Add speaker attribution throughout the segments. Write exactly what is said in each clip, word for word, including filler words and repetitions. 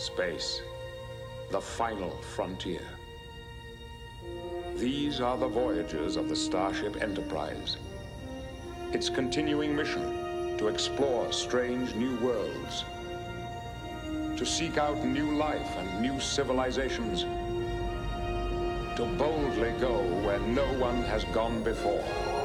Speaker 1: Space, the final frontier. These are the voyages of the Starship Enterprise. Its continuing mission to explore strange new worlds, to seek out new life and new civilizations, to boldly go where no one has gone before.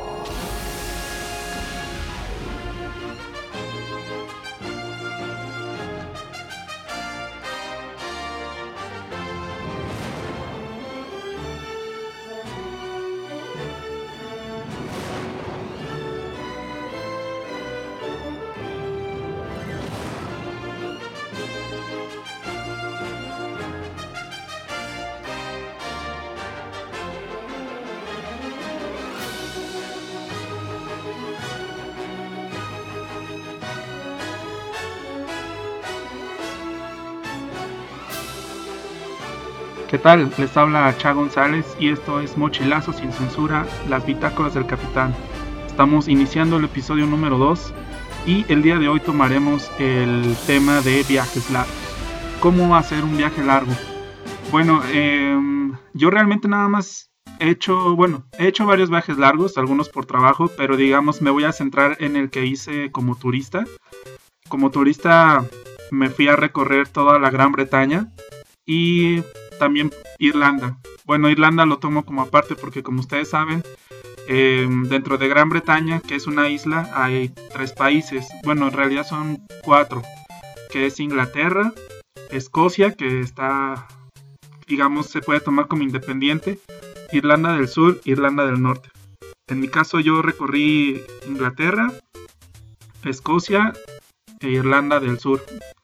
Speaker 2: ¿Qué tal? Les habla Cha González y esto es Mochilazo sin censura, las bitácoras del capitán. Estamos iniciando el episodio número dos y el día de hoy tomaremos el tema de viajes largos. ¿Cómo hacer un viaje largo? Bueno, eh, yo realmente nada más he hecho, bueno, he hecho varios viajes largos, algunos por trabajo, pero digamos me voy a centrar en el que hice como turista. Como turista me fui a recorrer toda la Gran Bretaña y también Irlanda. Bueno, Irlanda lo tomo como aparte porque, como ustedes saben, eh, dentro de Gran Bretaña, que es una isla, hay tres países. Bueno, en realidad son cuatro, que es Inglaterra, Escocia, que está, digamos, se puede tomar como independiente, Irlanda del Sur, Irlanda del Norte. En mi caso yo recorrí Inglaterra, Escocia e Irlanda del Sur.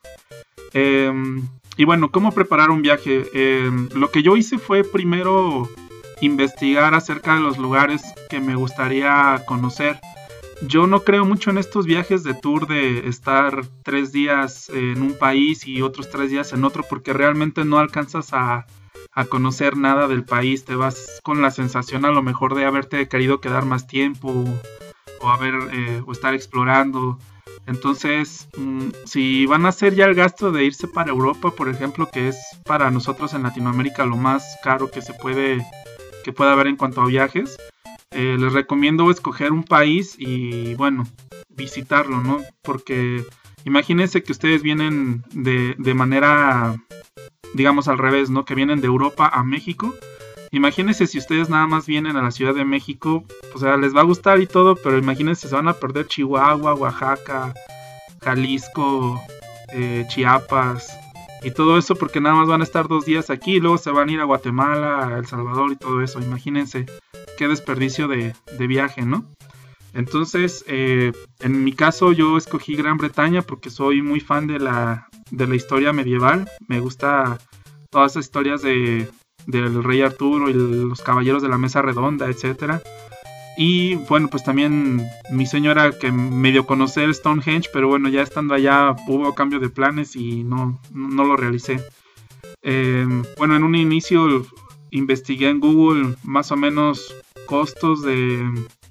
Speaker 2: Eh, Y bueno, ¿cómo preparar un viaje? Eh, lo que yo hice fue primero investigar acerca de los lugares que me gustaría conocer. Yo no creo mucho en estos viajes de tour de estar tres días en un país y otros tres días en otro, porque realmente no alcanzas a, a conocer nada del país. Te vas con la sensación a lo mejor de haberte querido quedar más tiempo o, haber, eh, o estar explorando. Entonces, mmm, si van a hacer ya el gasto de irse para Europa, por ejemplo, que es para nosotros en Latinoamérica lo más caro que se puede, que pueda haber en cuanto a viajes, eh, les recomiendo escoger un país y, bueno, visitarlo, ¿no? Porque imagínense que ustedes vienen de, de manera, digamos al revés, ¿no? Que vienen de Europa a México. Imagínense si ustedes nada más vienen a la Ciudad de México, o sea, les va a gustar y todo, pero imagínense, se van a perder Chihuahua, Oaxaca, Jalisco, eh, Chiapas y todo eso porque nada más van a estar dos días aquí y luego se van a ir a Guatemala, a El Salvador y todo eso. Imagínense qué desperdicio de, de viaje, ¿no? Entonces, eh, en mi caso yo escogí Gran Bretaña porque soy muy fan de la, de la historia medieval. Me gusta todas esas historias de... del rey Arturo y los caballeros de la mesa redonda, etcétera. Y bueno, pues también mi sueño era que medio conocer Stonehenge, pero bueno, ya estando allá hubo cambio de planes y no, no lo realicé. Eh, bueno, en un inicio investigué en Google más o menos costos de,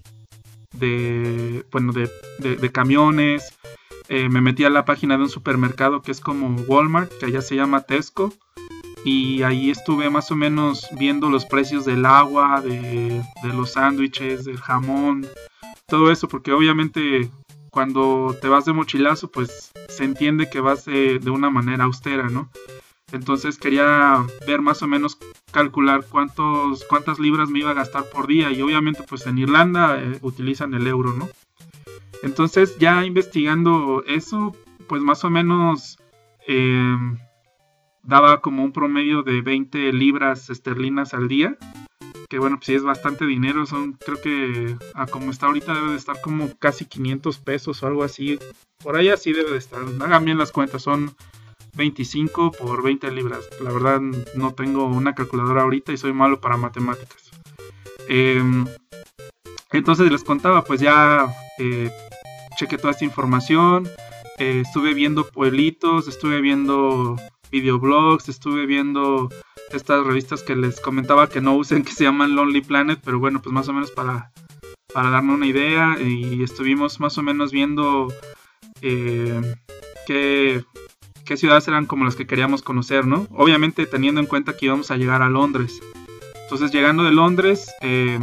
Speaker 2: de bueno, de, de, de camiones. Eh, me metí a la página de un supermercado que es como Walmart, que allá se llama Tesco. Y ahí estuve más o menos viendo los precios del agua, de, de los sándwiches, del jamón, todo eso, porque obviamente cuando te vas de mochilazo, pues se entiende que vas de, de una manera austera, ¿no? Entonces quería ver más o menos, calcular cuántos, cuántas libras me iba a gastar por día, y obviamente pues en Irlanda eh, utilizan el euro, ¿no? Entonces ya investigando eso, pues más o menos... Eh, daba como un promedio de veinte libras esterlinas al día, que bueno, pues sí es bastante dinero. Son, creo que a como está ahorita debe de estar como casi quinientos pesos o algo así, por ahí así debe de estar. Hagan bien las cuentas, son veinticinco por veinte libras. La verdad no tengo una calculadora ahorita y soy malo para matemáticas. Eh, entonces les contaba, pues ya eh, chequé toda esta información, eh, estuve viendo pueblitos, estuve viendo videoblogs, estuve viendo estas revistas que les comentaba que no usen, que se llaman Lonely Planet, pero bueno, pues más o menos para, para darme una idea, y estuvimos más o menos viendo eh, qué, qué ciudades eran como las que queríamos conocer, ¿no? Obviamente teniendo en cuenta que íbamos a llegar a Londres. Entonces, llegando de Londres, eh,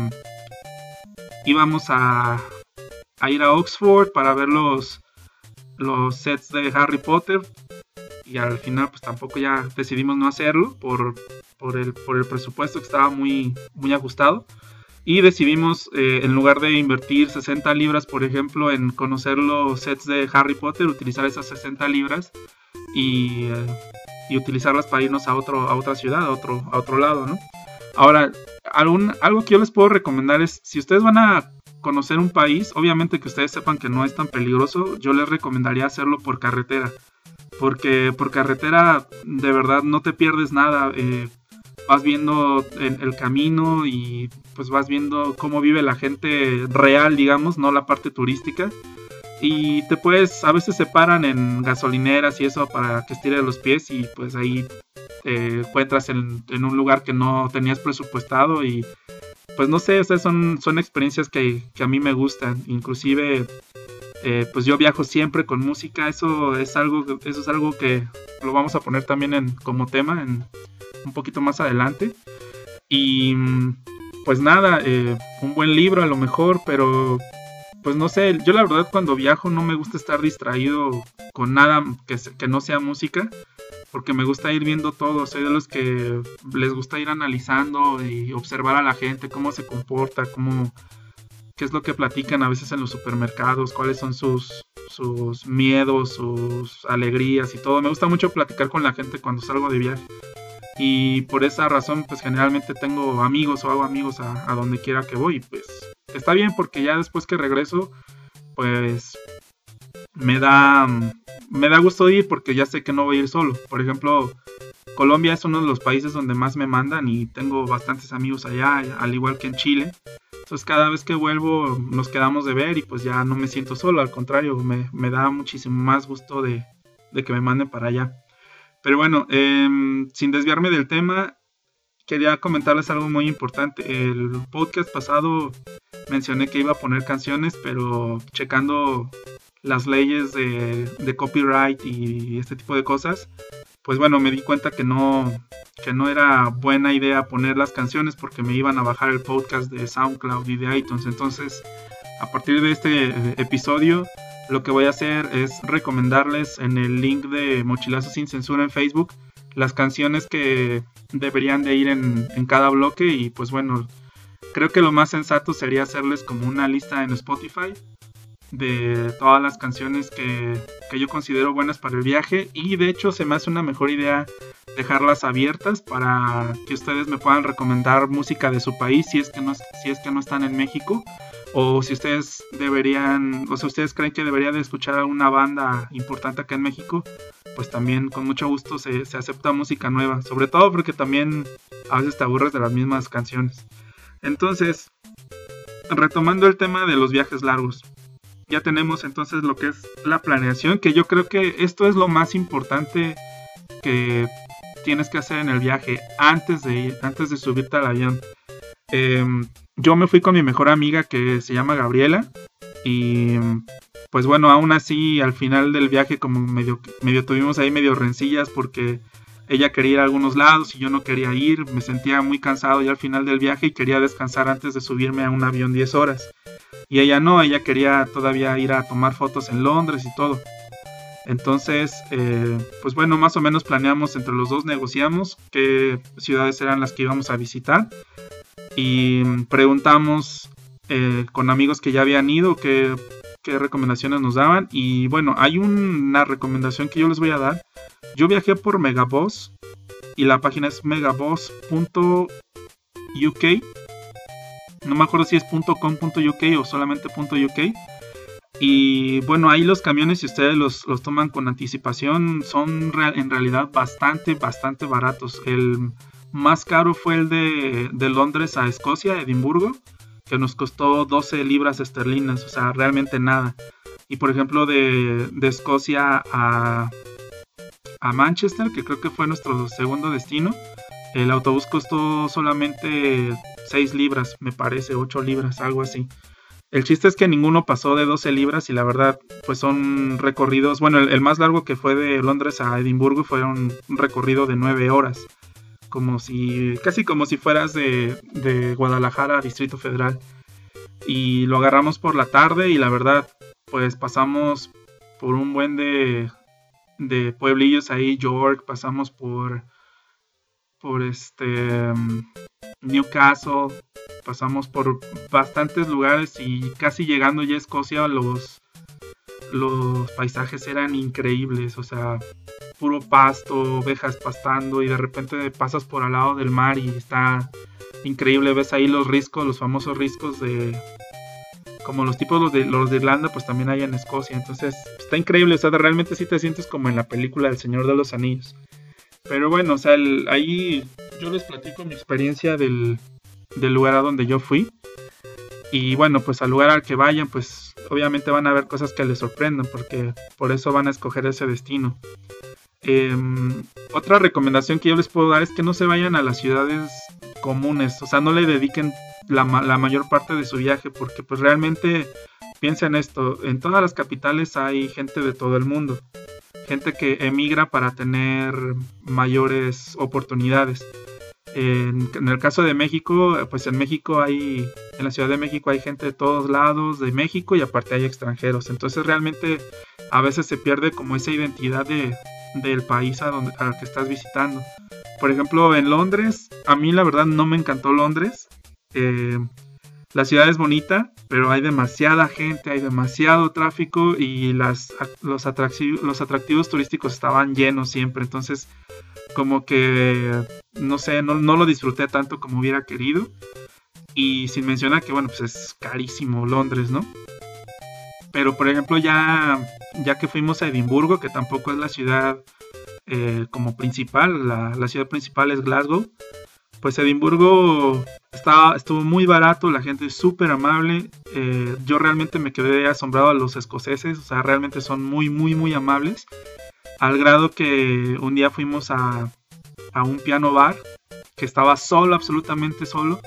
Speaker 2: íbamos a, a ir a Oxford para ver los, los sets de Harry Potter. Y al final, pues tampoco ya decidimos no hacerlo por, por, el, por el presupuesto que estaba muy, muy ajustado. Y decidimos, eh, en lugar de invertir sesenta libras, por ejemplo, en conocer los sets de Harry Potter, utilizar esas sesenta libras y, eh, y utilizarlas para irnos a, otro, a otra ciudad, a otro, a otro lado, ¿no? Ahora, algún, algo que yo les puedo recomendar es, si ustedes van a conocer un país, obviamente que ustedes sepan que no es tan peligroso, yo les recomendaría hacerlo por carretera. Porque por carretera de verdad no te pierdes nada. Eh, vas viendo el, el camino y pues vas viendo cómo vive la gente real, digamos, no la parte turística. Y te puedes, a veces se paran en gasolineras y eso para que estires los pies y pues ahí te encuentras en, en un lugar que no tenías presupuestado y pues no sé, o sea, son, son experiencias que, que a mí me gustan. Inclusive eh, pues yo viajo siempre con música, eso es algo, eso es algo que lo vamos a poner también en, como tema en un poquito más adelante. Y pues nada, eh, un buen libro a lo mejor, pero pues no sé, yo la verdad cuando viajo no me gusta estar distraído con nada que, que no sea música, porque me gusta ir viendo todo, soy de los que les gusta ir analizando y observar a la gente, cómo se comporta, cómo, qué es lo que platican a veces en los supermercados, cuáles son sus, sus miedos, sus alegrías y todo. Me gusta mucho platicar con la gente cuando salgo de viaje. Y por esa razón, pues generalmente tengo amigos o hago amigos a, a donde quiera que voy. Pues está bien porque ya después que regreso, pues me da, me da gusto ir porque ya sé que no voy a ir solo. Por ejemplo, Colombia es uno de los países donde más me mandan y tengo bastantes amigos allá, al igual que en Chile. Entonces cada vez que vuelvo nos quedamos de ver y pues ya no me siento solo. Al contrario, me, me da muchísimo más gusto de, de que me manden para allá. Pero bueno, eh, sin desviarme del tema, quería comentarles algo muy importante. El podcast pasado mencioné que iba a poner canciones, pero checando las leyes de, de copyright y este tipo de cosas, pues bueno, me di cuenta que no, que no era buena idea poner las canciones porque me iban a bajar el podcast de SoundCloud y de iTunes. Entonces, a partir de este episodio, lo que voy a hacer es recomendarles en el link de Mochilazo Sin Censura en Facebook las canciones que deberían de ir en, en cada bloque. Y pues bueno, creo que lo más sensato sería hacerles como una lista en Spotify de todas las canciones que, que yo considero buenas para el viaje. Y de hecho se me hace una mejor idea dejarlas abiertas para que ustedes me puedan recomendar música de su país si es que no, si es que no están en México. O si ustedes deberían, o si ustedes creen que debería de escuchar a una banda importante acá en México, pues también con mucho gusto se, se acepta música nueva. Sobre todo porque también a veces te aburres de las mismas canciones. Entonces, retomando el tema de los viajes largos. Ya tenemos entonces lo que es la planeación, que yo creo que esto es lo más importante que tienes que hacer en el viaje antes de ir, antes de subirte al avión. Eh, yo me fui con mi mejor amiga que se llama Gabriela y pues bueno, aún así al final del viaje como medio, medio tuvimos ahí medio rencillas porque ella quería ir a algunos lados y yo no quería ir, me sentía muy cansado ya al final del viaje y quería descansar antes de subirme a un avión diez horas y ella no, ella quería todavía ir a tomar fotos en Londres y todo. Entonces, eh, pues bueno, más o menos planeamos entre los dos, negociamos qué ciudades eran las que íbamos a visitar y preguntamos eh, con amigos que ya habían ido qué, qué recomendaciones nos daban. Y bueno, hay una recomendación que yo les voy a dar. Yo viajé por Megaboss y la página es megaboss punto u k. No me acuerdo si es .com punto u k o solamente .uk. Y bueno, ahí los camiones, si ustedes los, los toman con anticipación, son real, en realidad bastante, bastante baratos. El más caro fue el de, de Londres a Escocia, Edimburgo, que nos costó doce libras esterlinas, o sea, realmente nada. Y por ejemplo, de, de Escocia a, a Manchester, que creo que fue nuestro segundo destino, el autobús costó solamente seis libras, me parece, ocho libras, algo así. El chiste es que ninguno pasó de doce libras y la verdad, pues son recorridos, bueno, el, el más largo que fue de Londres a Edimburgo fue un, un recorrido de nueve horas, como si, casi como si fueras de, de Guadalajara a Distrito Federal. Y lo agarramos por la tarde y la verdad, pues pasamos por un buen de, de pueblillos ahí, York, pasamos por, por este Newcastle, pasamos por bastantes lugares y casi llegando ya a Escocia los, los paisajes eran increíbles, o sea, puro pasto, ovejas pastando y de repente pasas por al lado del mar y está increíble, ves ahí los riscos, los famosos riscos de como los tipos los de, los de Irlanda, pues también hay en Escocia, entonces está increíble, o sea, realmente sí te sientes como en la película del Señor de los Anillos. Pero bueno, o sea, el, ahí yo les platico mi experiencia del, del lugar a donde yo fui. Y bueno, pues al lugar al que vayan, pues obviamente van a ver cosas que les sorprendan, porque por eso van a escoger ese destino. Eh, otra recomendación que yo les puedo dar es que no se vayan a las ciudades comunes, o sea, no le dediquen la, la mayor parte de su viaje, porque pues realmente piensa en esto, en todas las capitales hay gente de todo el mundo, gente que emigra para tener mayores oportunidades. En, en el caso de México, pues en México hay, en la Ciudad de México hay gente de todos lados de México y aparte hay extranjeros. Entonces realmente a veces se pierde como esa identidad de, del país a donde, al que estás visitando. Por ejemplo, en Londres, a mí la verdad no me encantó Londres. Eh, la ciudad es bonita, pero hay demasiada gente, hay demasiado tráfico y las, los, atractivos, los atractivos turísticos estaban llenos siempre. Entonces como que, no sé, no, no lo disfruté tanto como hubiera querido. Y sin mencionar que, bueno, pues es carísimo Londres, ¿no? Pero, por ejemplo, ya, ya que fuimos a Edimburgo, que tampoco es la ciudad eh, como principal, la, la ciudad principal es Glasgow. Pues Edimburgo está, estuvo muy barato, la gente es súper amable. Eh, yo realmente me quedé asombrado a los escoceses, o sea, realmente son muy, muy, muy amables. Al grado que un día fuimos a, a un piano bar que estaba solo, absolutamente solo.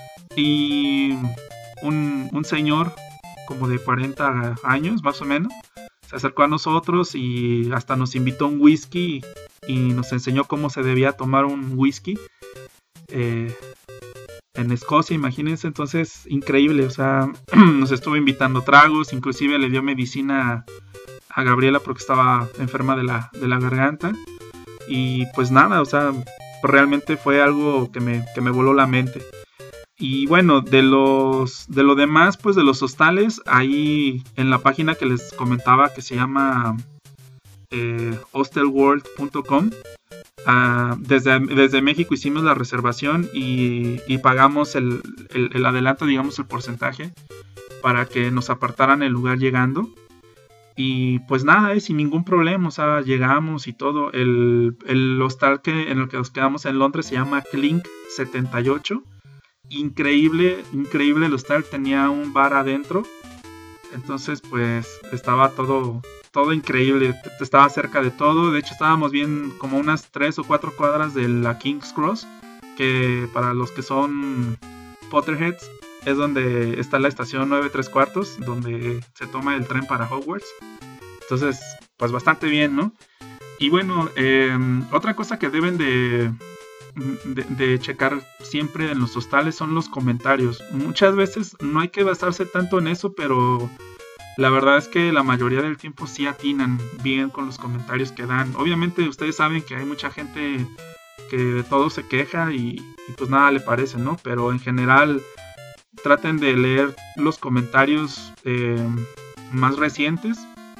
Speaker 2: Y un, un señor como de cuarenta años más o menos se acercó a nosotros y hasta nos invitó un whisky y nos enseñó cómo se debía tomar un whisky eh, en Escocia, imagínense. Entonces, increíble, o sea, nos estuvo invitando tragos, inclusive le dio medicina a Gabriela porque estaba enferma de la, de la garganta. Y pues nada, o sea, realmente fue algo que me, que me voló la mente. Y bueno, de los de lo demás, pues de los hostales, ahí en la página que les comentaba que se llama eh, hostelworld punto com, uh, desde, desde México hicimos la reservación y, y pagamos el, el, el adelanto, digamos el porcentaje, para que nos apartaran el lugar llegando. Y pues nada, eh, sin ningún problema, o sea, llegamos y todo. El, el hostal que, en el que nos quedamos en Londres se llama Clink setenta y ocho. Increíble, increíble el hostal, tenía un bar adentro. Entonces pues estaba todo, todo increíble, estaba cerca de todo. De hecho estábamos bien como unas tres o cuatro cuadras de la King's Cross, que para los que son Potterheads es donde está la estación nueve tres cuartos, donde se toma el tren para Hogwarts. Entonces, pues bastante bien, ¿no? Y bueno, eh, otra cosa que deben de, de, de checar siempre en los hostales son los comentarios. Muchas veces no hay que basarse tanto en eso, pero la verdad es que la mayoría del tiempo sí atinan bien con los comentarios que dan. Obviamente ustedes saben que hay mucha gente que de todo se queja y, y pues nada le parece, ¿no? Pero en general traten de leer los comentarios eh, más recientes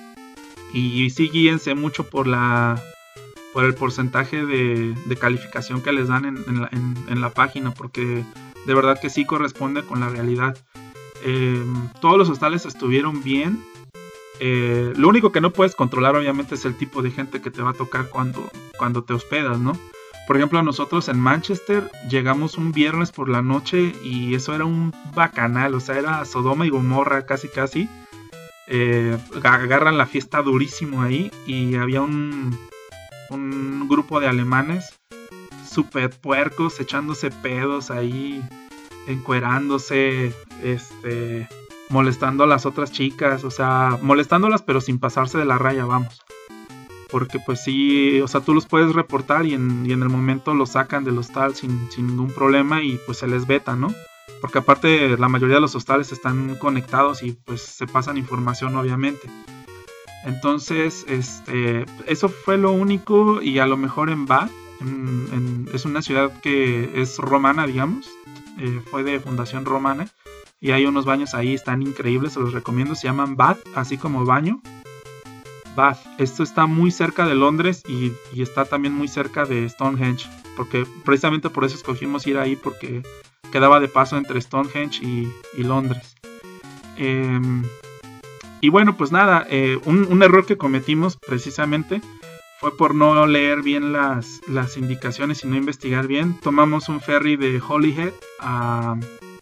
Speaker 2: y sí guíense mucho por la por el porcentaje de, de calificación que les dan en, en, la, en, en la página, porque de verdad que sí corresponde con la realidad. Eh, todos los hostales estuvieron bien. Eh, lo único que no puedes controlar obviamente es el tipo de gente que te va a tocar cuando, cuando te hospedas, ¿no? Por ejemplo, nosotros en Manchester llegamos un viernes por la noche y eso era un bacanal, o sea, era Sodoma y Gomorra casi casi. Eh, agarran la fiesta durísimo ahí y había un, un grupo de alemanes súper puercos echándose pedos ahí, encuerándose, este, molestando a las otras chicas, o sea, molestándolas pero sin pasarse de la raya, vamos. Porque pues sí, o sea, tú los puedes reportar y en, y en el momento los sacan del hostal sin, sin ningún problema y pues se les veta, ¿no? Porque aparte la mayoría de los hostales están conectados y pues se pasan información obviamente. Entonces, este, eso fue lo único. Y a lo mejor en Bath, en, en, es una ciudad que es romana, digamos, eh, fue de fundación romana. Y hay unos baños ahí, están increíbles, se los recomiendo, se llaman Bath, así como baño. Bath, esto está muy cerca de Londres y, y está también muy cerca de Stonehenge, porque precisamente por eso escogimos ir ahí, porque quedaba de paso entre Stonehenge y, y Londres. Eh, y bueno, pues nada, eh, un, un error que cometimos precisamente fue por no leer bien las, las indicaciones y no investigar bien. Tomamos un ferry de Holyhead a,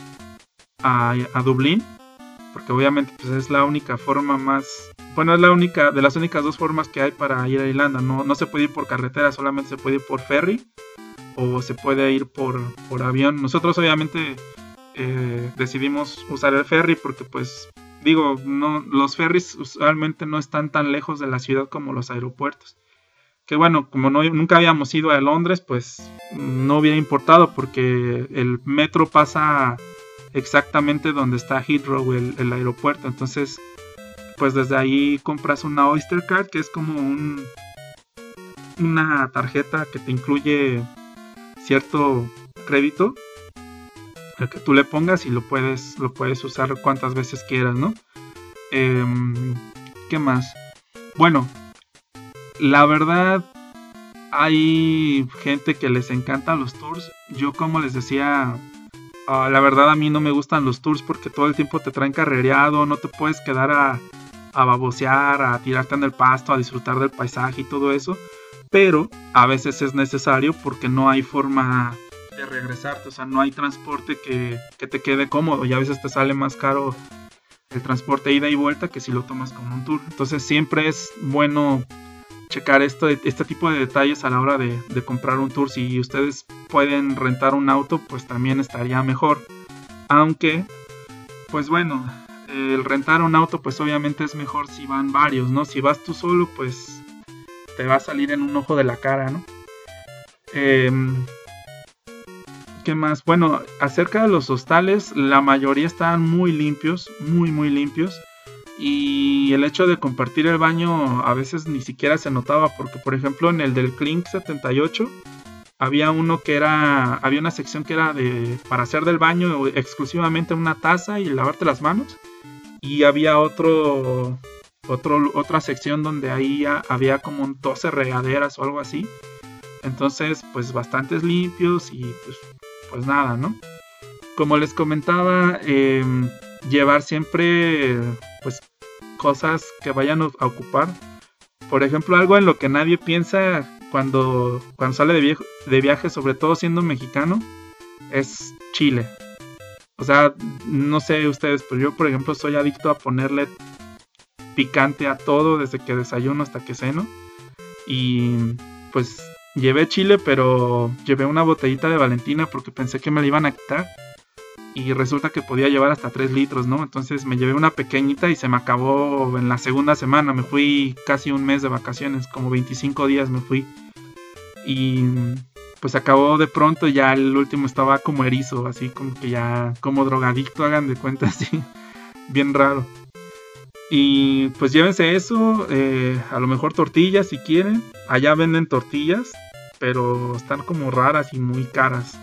Speaker 2: a, a Dublín, porque obviamente pues es la única forma más... Bueno, es la única, de las únicas dos formas que hay para ir a Irlanda. No, no se puede ir por carretera, solamente se puede ir por ferry o se puede ir por, por avión. Nosotros obviamente eh, decidimos usar el ferry porque pues digo, no, los ferries usualmente no están tan lejos de la ciudad como los aeropuertos. Que bueno, como no, nunca habíamos ido a Londres, pues no hubiera importado porque el metro pasa exactamente donde está Heathrow, el, el aeropuerto. Entonces pues desde ahí compras una Oyster Card, que es como un una tarjeta que te incluye cierto crédito el que tú le pongas y lo puedes lo puedes usar cuantas veces quieras, ¿no? Eh, ¿Qué más? Bueno, la verdad hay gente que les encantan los tours. Yo, como les decía, uh, la verdad a mí no me gustan los tours porque todo el tiempo te traen carrereado, no te puedes quedar a a babosear, a tirarte en el pasto, a disfrutar del paisaje y todo eso, pero a veces es necesario porque no hay forma de regresarte, o sea, no hay transporte que, que te quede cómodo y a veces te sale más caro el transporte ida y vuelta que si lo tomas como un tour. Entonces siempre es bueno checar esto, este tipo de detalles a la hora de, de comprar un tour. Si ustedes pueden rentar un auto, pues también estaría mejor, aunque pues bueno, el rentar un auto pues obviamente es mejor si van varios, ¿no? Si vas tú solo pues te va a salir en un ojo de la cara, ¿no? Eh, ¿Qué más? Bueno, acerca de los hostales, la mayoría estaban muy limpios, muy muy limpios. Y el hecho de compartir el baño a veces ni siquiera se notaba, porque por ejemplo en el del Clink setenta y ocho había uno que era, había una sección que era de para hacer del baño exclusivamente una taza y lavarte las manos. Y había otro, otro, otra sección donde ahí había como un doce regaderas o algo así. Entonces, pues bastantes limpios y pues, pues nada, ¿no? Como les comentaba, eh, llevar siempre pues cosas que vayan a ocupar. Por ejemplo, algo en lo que nadie piensa cuando, cuando sale de, viejo, de viaje, sobre todo siendo mexicano, es chile. O sea, no sé ustedes, pero yo por ejemplo soy adicto a ponerle picante a todo desde que desayuno hasta que ceno. Y pues llevé chile, pero llevé una botellita de Valentina porque pensé que me la iban a quitar. Y resulta que podía llevar hasta tres litros, ¿no? Entonces me llevé una pequeñita y se me acabó en la segunda semana. Me fui casi un mes de vacaciones, como veinticinco días me fui. Y pues acabó de pronto, ya el último estaba como erizo, así como que ya como drogadicto, hagan de cuenta, así, bien raro. Y pues llévense eso, eh, a lo mejor tortillas si quieren. Allá venden tortillas, pero están como raras y muy caras.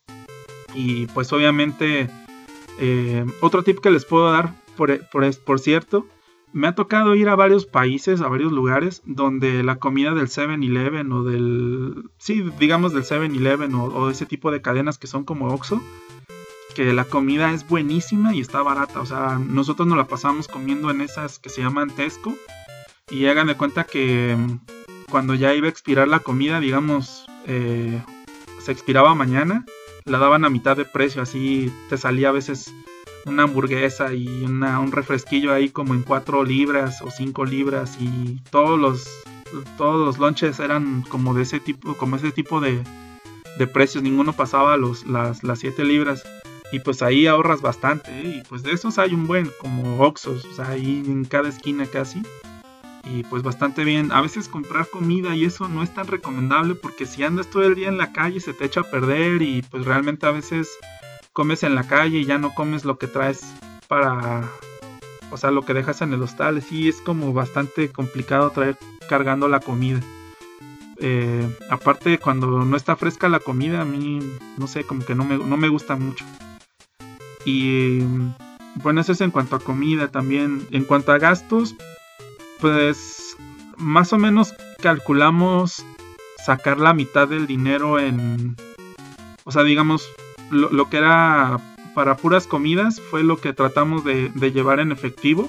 Speaker 2: Y pues obviamente, eh, otro tip que les puedo dar, por, por, por cierto, me ha tocado ir a varios países, a varios lugares, donde la comida del seven eleven o del... Sí, digamos del seven eleven o, o ese tipo de cadenas que son como Oxxo, que la comida es buenísima y está barata. O sea, nosotros nos la pasamos comiendo en esas que se llaman Tesco. Y hagan de cuenta que cuando ya iba a expirar la comida, digamos, eh, se expiraba mañana, la daban a mitad de precio. Así te salía a veces una hamburguesa y una, un refresquillo ahí como en cuatro libras o cinco libras. Y todos los, todos los lunches eran como de ese tipo, como ese tipo de, de precios. Ninguno pasaba los, las, las siete libras. y pues ahí ahorras bastante, ¿eh? Y pues de esos hay un buen, como Oxxos, o sea, ahí en cada esquina casi. Y pues bastante bien. A veces comprar comida y eso no es tan recomendable porque si andas todo el día en la calle se te echa a perder y pues realmente a veces comes en la calle y ya no comes lo que traes para, o sea, lo que dejas en el hostal. Sí, es como bastante complicado traer cargando la comida. Eh, aparte, cuando no está fresca la comida, a mí, no sé, como que no me, no me gusta mucho. Y bueno, eso es en cuanto a comida. También en cuanto a gastos, pues más o menos calculamos sacar la mitad del dinero en, o sea, digamos, lo, lo que era para puras comidas fue lo que tratamos de, de llevar en efectivo,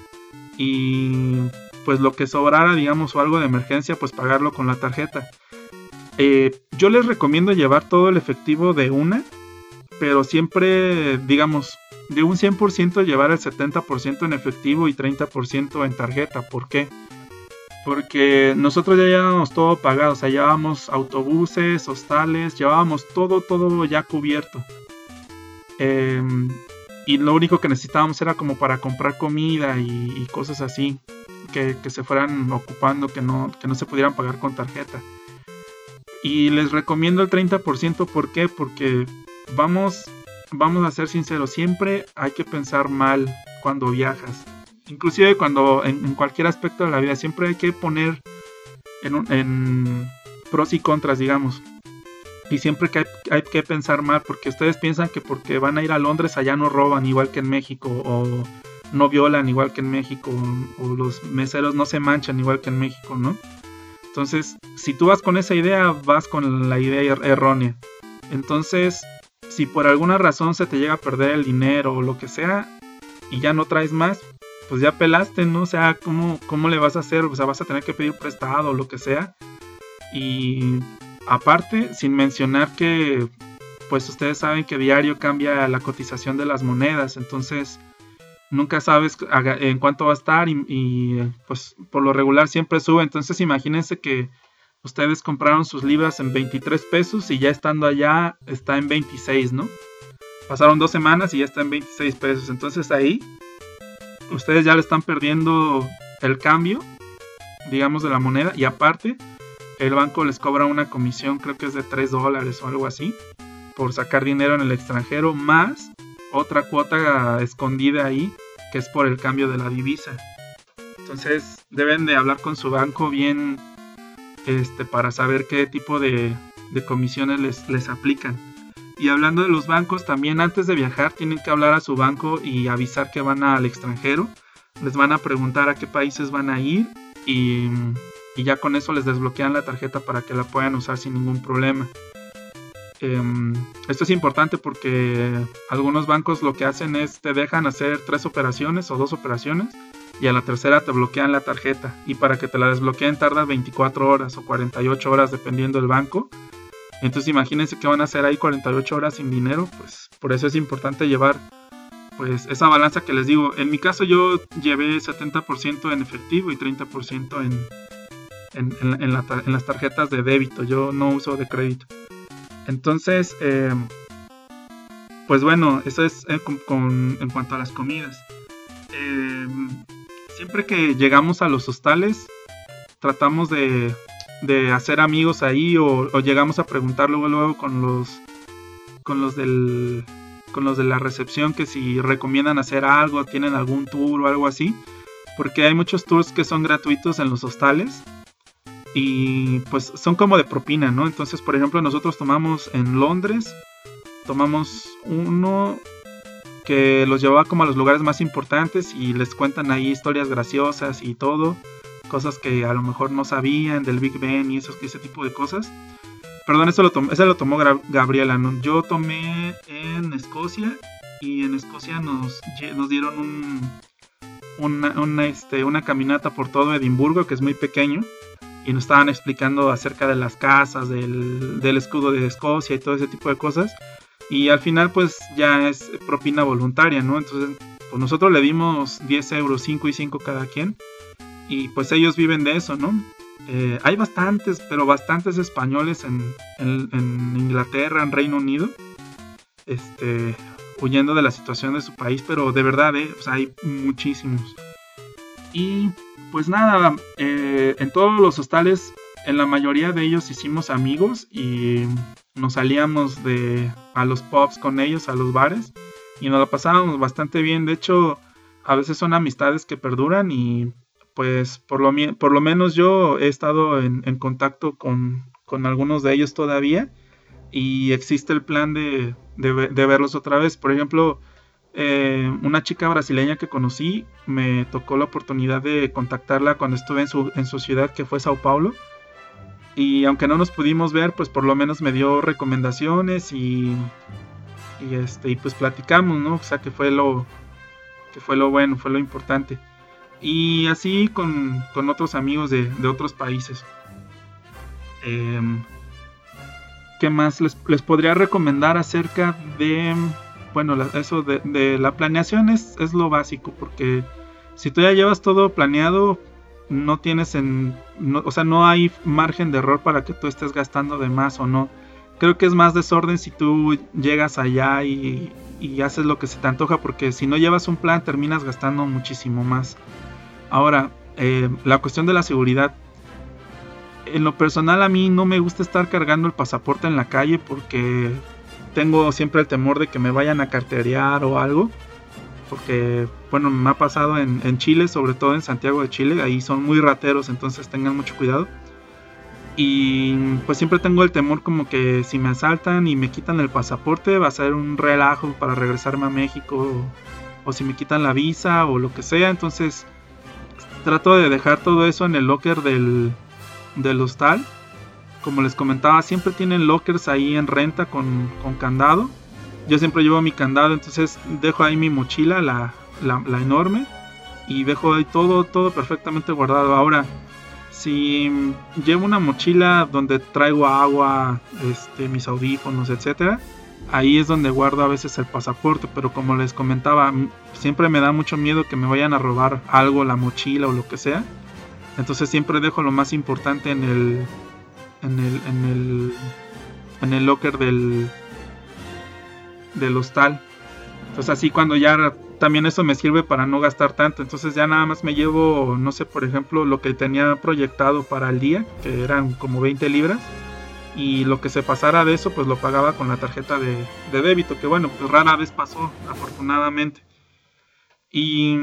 Speaker 2: y pues lo que sobrara, digamos, o algo de emergencia, pues pagarlo con la tarjeta. Eh, yo les recomiendo llevar todo el efectivo de una, pero siempre, digamos, de un cien por ciento llevar el setenta por ciento en efectivo y treinta por ciento en tarjeta. ¿Por qué? Porque nosotros ya llevábamos todo pagado, o sea, llevábamos autobuses, hostales, llevábamos todo, todo ya cubierto. Eh, y lo único que necesitábamos era como para comprar comida y, y cosas así, que, que se fueran ocupando, que no, que no se pudieran pagar con tarjeta. Y les recomiendo el treinta por ciento, ¿por qué? Porque vamos... Vamos a ser sinceros, siempre hay que pensar mal cuando viajas. Inclusive cuando en, en cualquier aspecto de la vida, siempre hay que poner en, un, en pros y contras, digamos. Y siempre que hay, hay que pensar mal, porque ustedes piensan que porque van a ir a Londres allá no roban igual que en México, o no violan igual que en México, o, o los meseros no se manchan igual que en México, ¿no? Entonces, si tú vas con esa idea, vas con la idea er- errónea. Entonces, si por alguna razón se te llega a perder el dinero o lo que sea y ya no traes más, pues ya pelaste, ¿no? O sea, ¿cómo, cómo le vas a hacer? O sea, vas a tener que pedir prestado o lo que sea. Y aparte, sin mencionar que pues ustedes saben que diario cambia la cotización de las monedas, entonces nunca sabes en cuánto va a estar y, y pues por lo regular siempre sube. Entonces imagínense que ustedes compraron sus libras en veintitrés pesos y ya estando allá está en veintiséis, ¿no? Pasaron dos semanas y ya está en veintiséis pesos. Entonces ahí ustedes ya le están perdiendo el cambio, digamos, de la moneda. Y aparte, el banco les cobra una comisión, creo que es de tres dólares o algo así, por sacar dinero en el extranjero, más otra cuota escondida ahí, que es por el cambio de la divisa. Entonces deben de hablar con su banco bien, Este, para saber qué tipo de, de comisiones les, les aplican. Y hablando de los bancos, también antes de viajar tienen que hablar a su banco y avisar que van al extranjero. Les van a preguntar a qué países van a ir y, y ya con eso les desbloquean la tarjeta para que la puedan usar sin ningún problema. Eh, esto es importante porque algunos bancos lo que hacen es te dejan hacer tres operaciones o dos operaciones y a la tercera te bloquean la tarjeta, y para que te la desbloqueen tarda veinticuatro horas o cuarenta y ocho horas dependiendo del banco. Entonces imagínense que van a hacer ahí cuarenta y ocho horas sin dinero. Pues por eso es importante llevar pues esa balanza que les digo. En mi caso yo llevé setenta por ciento en efectivo y treinta por ciento en, en, en, en, la, en las tarjetas de débito. Yo no uso de crédito. Entonces eh, pues bueno, eso es eh, con, con, en cuanto a las comidas. eh, Siempre que llegamos a los hostales, tratamos de, de hacer amigos ahí, o, o llegamos a preguntar luego, luego con los con los del con los de la recepción que si recomiendan hacer algo, tienen algún tour o algo así, porque hay muchos tours que son gratuitos en los hostales y pues son como de propina, ¿no? Entonces, por ejemplo, nosotros tomamos en Londres, tomamos uno que los llevaba como a los lugares más importantes y les cuentan ahí historias graciosas y todo, cosas que a lo mejor no sabían del Big Ben y esos, ese tipo de cosas. Perdón, eso lo tomó, ese lo tomó Gabriela, ¿no? Yo tomé en Escocia y en Escocia nos, nos dieron un, una, una, este, una caminata por todo Edimburgo, que es muy pequeño, y nos estaban explicando acerca de las casas, del, del escudo de Escocia y todo ese tipo de cosas. Y al final pues ya es propina voluntaria, ¿no? Entonces pues nosotros le dimos diez euros, cinco y cinco cada quien. Y pues ellos viven de eso, ¿no? Eh, hay bastantes, pero bastantes españoles en, en, en Inglaterra, en Reino Unido. Este, huyendo de la situación de su país, pero de verdad, eh, o sea, hay muchísimos. Y pues nada, eh, en todos los hostales, en la mayoría de ellos hicimos amigos y nos salíamos de, a los pubs con ellos, a los bares, y nos la pasábamos bastante bien. De hecho, a veces son amistades que perduran y pues por lo, por lo menos yo he estado en, en contacto con, con algunos de ellos todavía y existe el plan de, de, de verlos otra vez. Por ejemplo, eh, una chica brasileña que conocí, me tocó la oportunidad de contactarla cuando estuve en su, en su ciudad, que fue Sao Paulo. Y aunque no nos pudimos ver, pues por lo menos me dio recomendaciones y, y, este, y pues platicamos, ¿no? O sea, que fue lo, que fue lo bueno, fue lo importante. Y así con, con otros amigos de, de otros países. Eh, ¿Qué más les, les podría recomendar acerca de... Bueno, la, eso de, de la planeación es, es lo básico, porque si tú ya llevas todo planeado, no tienes en... No, o sea, no hay margen de error para que tú estés gastando de más o no. Creo que es más desorden si tú llegas allá y, y haces lo que se te antoja, porque si no llevas un plan terminas gastando muchísimo más. Ahora, eh, la cuestión de la seguridad. En lo personal, a mí no me gusta estar cargando el pasaporte en la calle porque tengo siempre el temor de que me vayan a carterear o algo. Porque, bueno, me ha pasado en, en Chile, sobre todo en Santiago de Chile. Ahí son muy rateros, entonces tengan mucho cuidado. Y pues siempre tengo el temor como que si me asaltan y me quitan el pasaporte, va a ser un relajo para regresarme a México. O, o si me quitan la visa o lo que sea. Entonces trato de dejar todo eso en el locker del, del hostal. Como les comentaba, siempre tienen lockers ahí en renta con, con candado. Yo siempre llevo mi candado, entonces dejo ahí mi mochila, la, la, la enorme, y dejo ahí todo, todo perfectamente guardado. Ahora, si llevo una mochila donde traigo agua, este, mis audífonos, etcétera, ahí es donde guardo a veces el pasaporte, pero como les comentaba, siempre me da mucho miedo que me vayan a robar algo, la mochila o lo que sea. Entonces siempre dejo lo más importante en el, en el, en el, en el locker del del hostal. Entonces así cuando ya también eso me sirve para no gastar tanto. Entonces ya nada más me llevo, no sé, por ejemplo, lo que tenía proyectado para el día, que eran como veinte libras, y lo que se pasara de eso pues lo pagaba con la tarjeta de, de débito, que bueno, pues rara vez pasó, afortunadamente. Y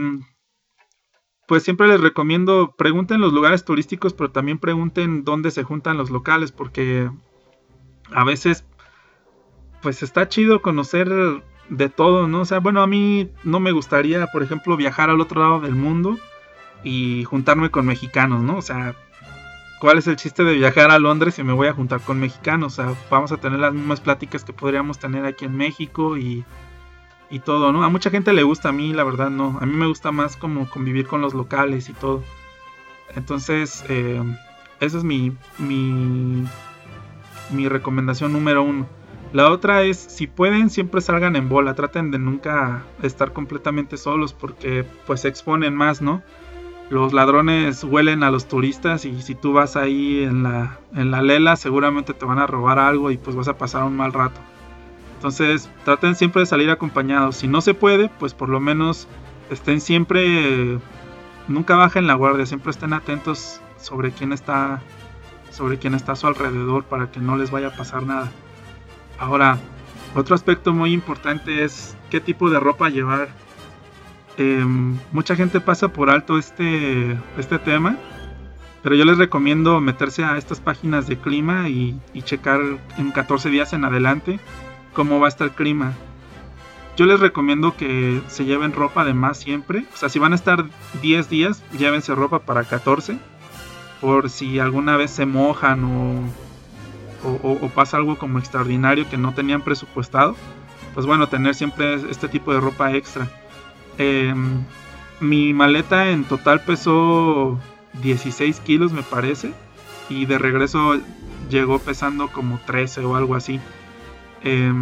Speaker 2: pues siempre les recomiendo, pregunten los lugares turísticos, pero también pregunten dónde se juntan los locales, porque a veces pues está chido conocer de todo, ¿no? O sea, bueno, a mí no me gustaría, por ejemplo, viajar al otro lado del mundo y juntarme con mexicanos, ¿no? O sea, ¿cuál es el chiste de viajar a Londres si me voy a juntar con mexicanos? O sea, vamos a tener las mismas pláticas que podríamos tener aquí en México y, y todo, ¿no? A mucha gente le gusta, a mí la verdad no. A mí me gusta más como convivir con los locales y todo. Entonces, eh, esa es mi, mi, mi recomendación número uno. La otra es, si pueden, siempre salgan en bola. Traten de nunca estar completamente solos porque pues se exponen más, ¿no? Los ladrones huelen a los turistas y si tú vas ahí en la, en la lela seguramente te van a robar algo y pues vas a pasar un mal rato. Entonces traten siempre de salir acompañados. Si no se puede, pues por lo menos estén siempre, nunca bajen la guardia. Siempre estén atentos sobre quién está, sobre quién está a su alrededor para que no les vaya a pasar nada. Ahora, otro aspecto muy importante es qué tipo de ropa llevar. Eh, mucha gente pasa por alto este, este tema, pero yo les recomiendo meterse a estas páginas de clima y, y checar en catorce días en adelante cómo va a estar el clima. Yo les recomiendo que se lleven ropa de más siempre. O sea, si van a estar diez días, llévense ropa para catorce, por si alguna vez se mojan o... O, o, o pasa algo como extraordinario que no tenían presupuestado, pues bueno, tener siempre este tipo de ropa extra. Eh, mi maleta en total pesó dieciséis kilos me parece, y de regreso llegó pesando como trece o algo así. Eh,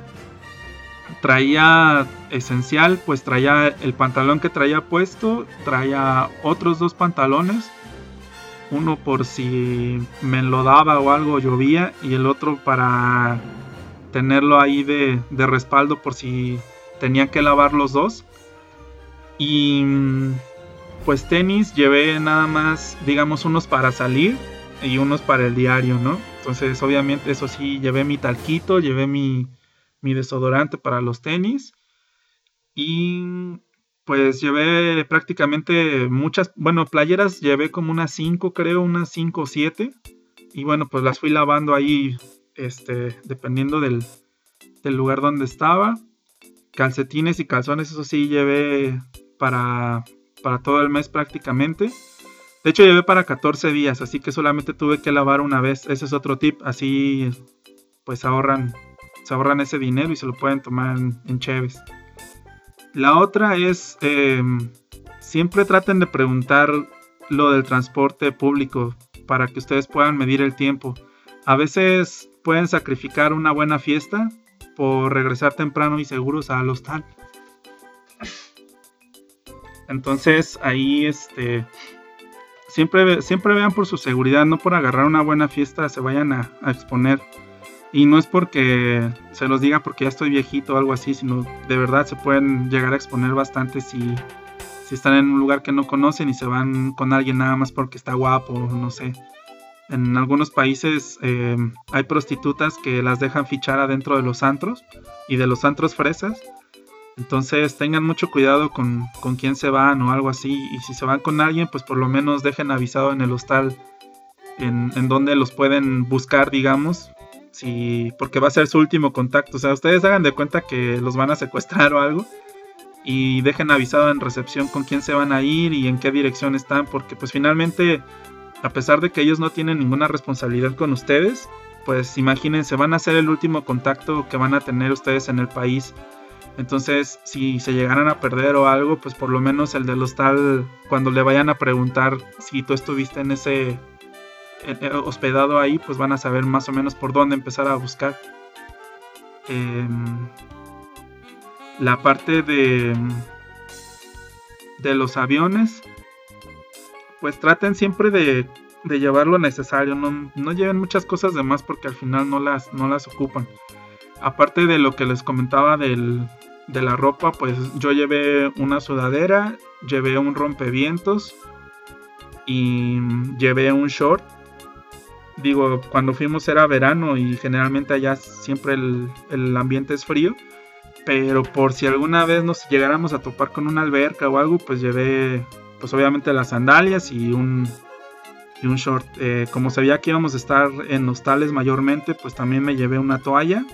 Speaker 2: traía esencial, pues traía el pantalón que traía puesto, traía otros dos pantalones, uno por si me enlodaba o algo, llovía, y el otro para tenerlo ahí de, de respaldo por si tenía que lavar los dos. Y pues tenis llevé nada más, digamos, unos para salir y unos para el diario, ¿no? Entonces obviamente eso sí, llevé mi talquito, llevé mi, mi desodorante para los tenis. Y pues llevé prácticamente muchas, bueno, playeras llevé como unas cinco, creo, unas cinco o siete. Y bueno, pues las fui lavando ahí, este, dependiendo del, del lugar donde estaba. Calcetines y calzones, eso sí, llevé para, para todo el mes prácticamente. De hecho, llevé para catorce días, así que solamente tuve que lavar una vez. Ese es otro tip, así pues ahorran, se ahorran ese dinero y se lo pueden tomar en, en cheves. La otra es, eh, siempre traten de preguntar lo del transporte público para que ustedes puedan medir el tiempo. A veces pueden sacrificar una buena fiesta por regresar temprano y seguros al hostal. Entonces ahí este siempre, siempre vean por su seguridad, no por agarrar una buena fiesta se vayan a, a exponer. Y no es porque se los diga porque ya estoy viejito o algo así, sino de verdad se pueden llegar a exponer bastante si, si están en un lugar que no conocen y se van con alguien nada más porque está guapo, no sé. En algunos países eh, hay prostitutas que las dejan fichar adentro de los antros y de los antros fresas. Entonces tengan mucho cuidado con, con quién se van o algo así. Y si se van con alguien, pues por lo menos dejen avisado en el hostal en, en donde los pueden buscar, digamos. Sí, porque va a ser su último contacto. O sea, ustedes hagan de cuenta que los van a secuestrar o algo y dejen avisado en recepción con quién se van a ir y en qué dirección están, porque pues finalmente, a pesar de que ellos no tienen ninguna responsabilidad con ustedes, pues imagínense, van a ser el último contacto que van a tener ustedes en el país. Entonces, si se llegaran a perder o algo, pues por lo menos el del hostal, cuando le vayan a preguntar si tú estuviste en ese hospedado ahí, pues van a saber más o menos por dónde empezar a buscar. Eh, la parte de de los aviones, pues traten siempre de, de llevar lo necesario, no, no lleven muchas cosas de más porque al final no las, no las ocupan. Aparte de lo que les comentaba del, de la ropa, pues yo llevé una sudadera, llevé un rompevientos y llevé un short. Digo, cuando fuimos era verano y generalmente allá siempre el, el ambiente es frío, pero por si alguna vez nos llegáramos a topar con una alberca o algo, pues llevé pues obviamente las sandalias y un, y un short. Eh, como sabía que íbamos a estar en hostales mayormente, pues también me llevé una toalla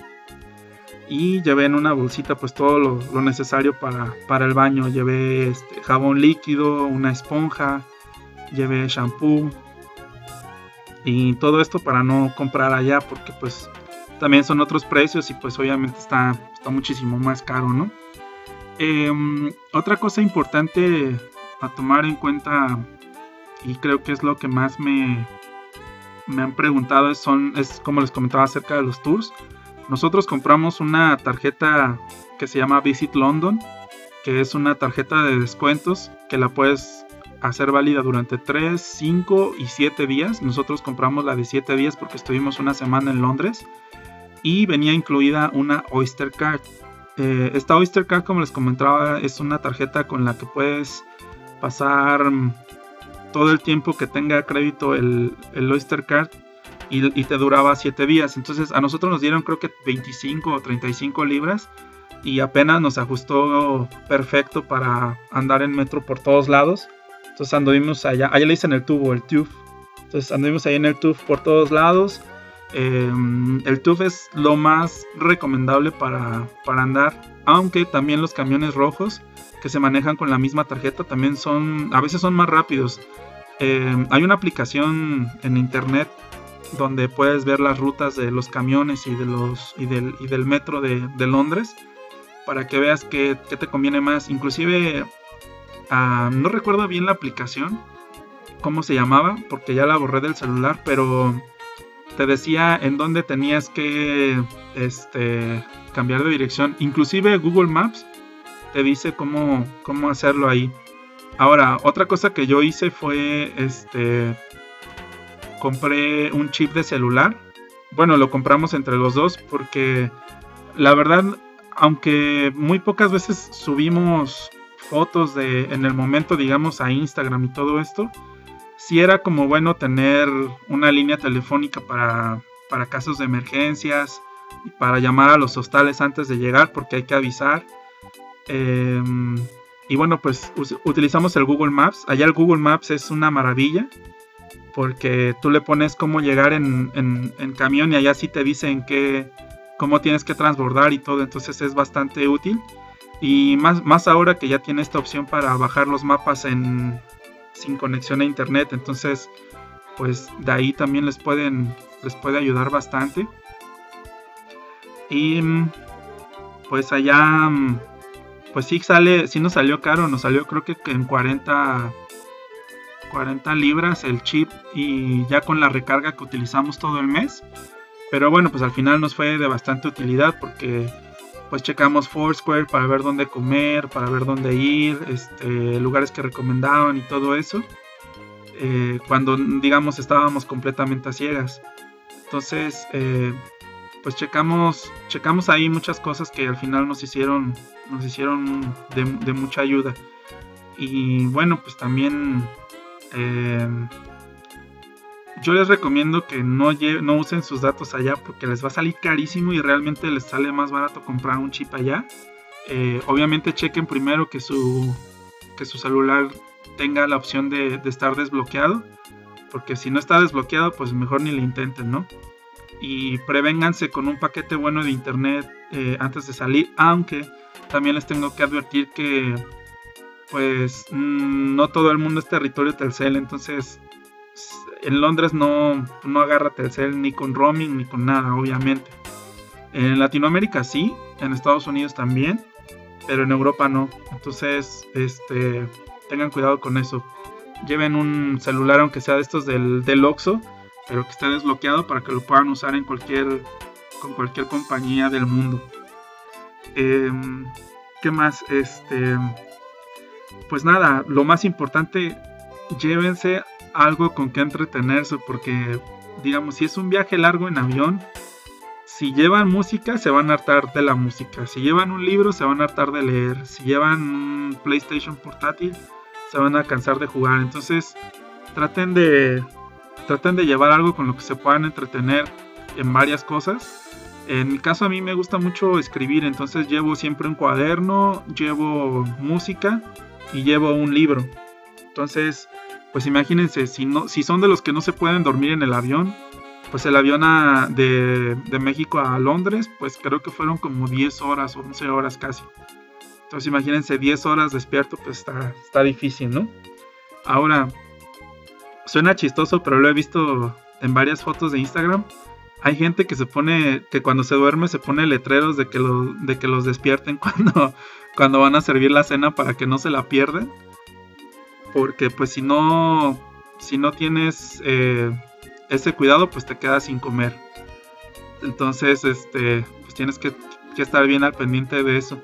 Speaker 2: y llevé en una bolsita pues todo lo, lo necesario para, para el baño. Llevé este, jabón líquido, una esponja, llevé shampoo. Y todo esto para no comprar allá porque pues también son otros precios y pues obviamente está, está muchísimo más caro, ¿no? Eh, otra cosa importante a tomar en cuenta, y creo que es lo que más me, me han preguntado, es, son, es como les comentaba acerca de los tours. Nosotros compramos una tarjeta que se llama Visit London, que es una tarjeta de descuentos que la puedes hacer válida durante tres, cinco y siete días. Nosotros compramos la de siete días porque estuvimos una semana en Londres y venía incluida una Oyster Card. Eh, esta Oyster Card, como les comentaba, es una tarjeta con la que puedes pasar todo el tiempo que tenga crédito el, el Oyster Card y, y te duraba siete días. Entonces a nosotros nos dieron creo que veinticinco o treinta y cinco libras y apenas nos ajustó perfecto para andar en metro por todos lados. Entonces anduvimos allá, allá le dicen el tubo, el tube. Entonces anduvimos ahí en el tube por todos lados. Eh, el tube es lo más recomendable para, para andar, aunque también los camiones rojos que se manejan con la misma tarjeta también son, a veces son más rápidos. Eh, hay una aplicación en internet donde puedes ver las rutas de los camiones y, de los, y, del, y del metro de, de Londres para que veas qué, qué te conviene más. Inclusive Uh, no recuerdo bien la aplicación, cómo se llamaba, porque ya la borré del celular, pero te decía en dónde tenías que este, cambiar de dirección. Inclusive Google Maps te dice cómo, cómo hacerlo ahí. Ahora, otra cosa que yo hice fue, este, compré un chip de celular. Bueno, lo compramos entre los dos porque la verdad, aunque muy pocas veces subimos fotos de en el momento, digamos, a Instagram y todo esto, sí era como bueno tener una línea telefónica para, para casos de emergencias y para llamar a los hostales antes de llegar, porque hay que avisar. Eh, y bueno, pues us- utilizamos el Google Maps. Allá el Google Maps es una maravilla, porque tú le pones cómo llegar en, en, en camión y allá sí te dicen que, cómo tienes que transbordar y todo, entonces es bastante útil. Y más, más ahora que ya tiene esta opción para bajar los mapas en, sin conexión a internet, entonces pues de ahí también les pueden les puede ayudar bastante. Y pues allá pues sí sale, sí nos salió caro, nos salió creo que en cuarenta libras el chip y ya con la recarga que utilizamos todo el mes. Pero bueno, pues al final nos fue de bastante utilidad porque pues checamos Foursquare para ver dónde comer, para ver dónde ir, este, lugares que recomendaban y todo eso. Eh, cuando digamos estábamos completamente a ciegas. Entonces eh, pues checamos checamos ahí muchas cosas que al final nos hicieron nos hicieron de, de mucha ayuda. Y bueno, pues también eh, yo les recomiendo que no, lle- no usen sus datos allá porque les va a salir carísimo y realmente les sale más barato comprar un chip allá. Eh, obviamente chequen primero que su, que su celular tenga la opción de, de estar desbloqueado, porque si no está desbloqueado pues mejor ni le intenten, ¿no? Y prevénganse con un paquete bueno de internet eh, antes de salir, aunque también les tengo que advertir que pues mmm, no todo el mundo es territorio Telcel, entonces en Londres no, no agarra Telcel ni con roaming ni con nada, obviamente. En Latinoamérica sí, en Estados Unidos también, pero en Europa no. Entonces, este, tengan cuidado con eso. Lleven un celular, aunque sea de estos del, del Oxxo, pero que esté desbloqueado para que lo puedan usar en cualquier, con cualquier compañía del mundo. Eh, ¿Qué más? Este, pues nada, lo más importante, llévense algo con que entretenerse, porque digamos, si es un viaje largo en avión, si llevan música se van a hartar de la música, si llevan un libro se van a hartar de leer, si llevan un PlayStation portátil se van a cansar de jugar. Entonces traten de traten de llevar algo con lo que se puedan entretener en varias cosas. En mi caso a mí me gusta mucho escribir, entonces llevo siempre un cuaderno, llevo música y llevo un libro. Entonces pues imagínense, si, no, si son de los que no se pueden dormir en el avión, pues el avión a, de, de México a Londres, pues creo que fueron como diez horas o once horas casi. Entonces imagínense diez horas despierto, pues está, está difícil, ¿no? Ahora, suena chistoso, pero lo he visto en varias fotos de Instagram. Hay gente que se pone, que cuando se duerme se pone letreros de que, lo, de que los despierten cuando, cuando van a servir la cena para que no se la pierdan. Porque pues si no si no tienes eh, ese cuidado, pues te quedas sin comer. Entonces este pues tienes que, que estar bien al pendiente de eso.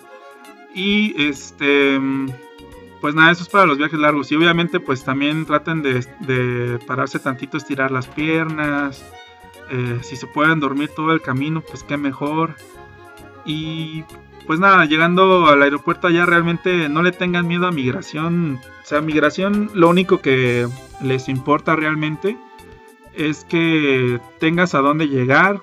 Speaker 2: Y este pues nada, eso es para los viajes largos. Y obviamente pues también traten de, de pararse tantito, estirar las piernas. Eh, si se pueden dormir todo el camino, pues qué mejor. Y pues nada, llegando al aeropuerto allá realmente no le tengan miedo a migración. O sea, migración lo único que les importa realmente es que tengas a dónde llegar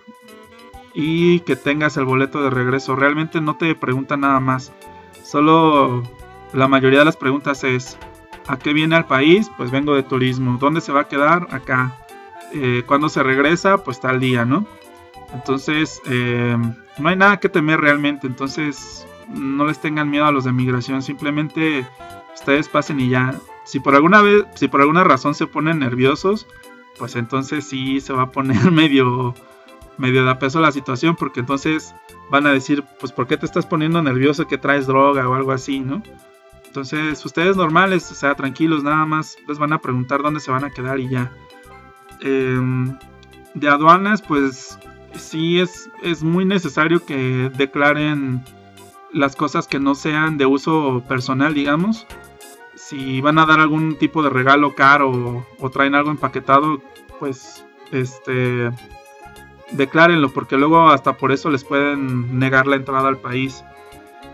Speaker 2: y que tengas el boleto de regreso. Realmente no te preguntan nada más. Solo la mayoría de las preguntas es: ¿a qué viene al país? Pues vengo de turismo. ¿Dónde se va a quedar? Acá. Eh, ¿Cuándo se regresa? Pues tal día, ¿no? Entonces, eh, no hay nada que temer realmente. Entonces, no les tengan miedo a los de migración. Simplemente ustedes pasen y ya. Si por alguna vez, si por alguna razón se ponen nerviosos, pues entonces sí se va a poner medio, medio de a peso la situación, porque entonces van a decir, pues ¿por qué te estás poniendo nervioso? ¿Que traes droga o algo así, no? Entonces, ustedes normales, o sea, tranquilos, nada más les van a preguntar dónde se van a quedar y ya. Eh, de aduanas, pues sí es, es muy necesario que declaren las cosas que no sean de uso personal, digamos. Si van a dar algún tipo de regalo caro o, o traen algo empaquetado, pues este declárenlo, porque luego hasta por eso les pueden negar la entrada al país.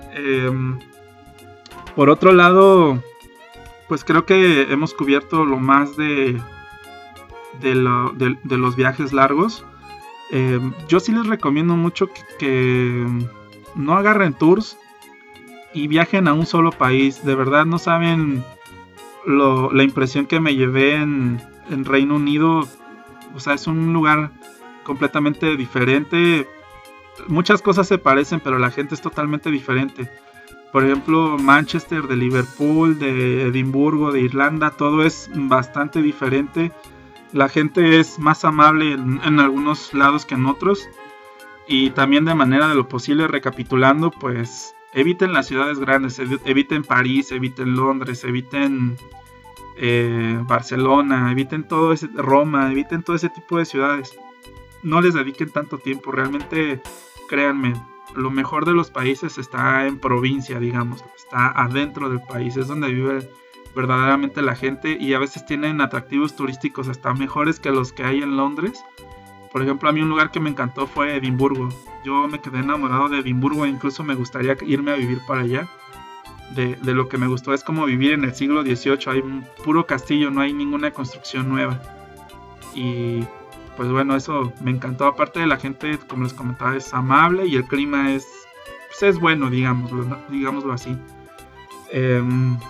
Speaker 2: Eh, por otro lado, pues creo que hemos cubierto lo más de, de, lo, de, de los viajes largos. Eh, yo sí les recomiendo mucho que, que no agarren tours y viajen a un solo país. De verdad no saben lo, la impresión que me llevé en, en Reino Unido. O sea, es un lugar completamente diferente. Muchas cosas se parecen, pero la gente es totalmente diferente. Por ejemplo, Manchester, de Liverpool, de Edimburgo, de Irlanda, todo es bastante diferente. La gente es más amable en, en algunos lados que en otros. Y también, de manera de lo posible, recapitulando, pues eviten las ciudades grandes, eviten París, eviten Londres, eviten eh, Barcelona, eviten todo ese, Roma, eviten todo ese tipo de ciudades. No les dediquen tanto tiempo, realmente, créanme, lo mejor de los países está en provincia, digamos, está adentro del país, es donde vive verdaderamente la gente, y a veces tienen atractivos turísticos hasta mejores que los que hay en Londres. Por ejemplo, a mí un lugar que me encantó fue Edimburgo. Yo me quedé enamorado de Edimburgo e incluso me gustaría irme a vivir para allá. De, de lo que me gustó es como vivir en el siglo dieciocho, hay un puro castillo, no hay ninguna construcción nueva. Y pues bueno, eso me encantó. Aparte de la gente, como les comentaba, es amable y el clima es, pues es bueno, digámoslo, digámoslo así. Eh,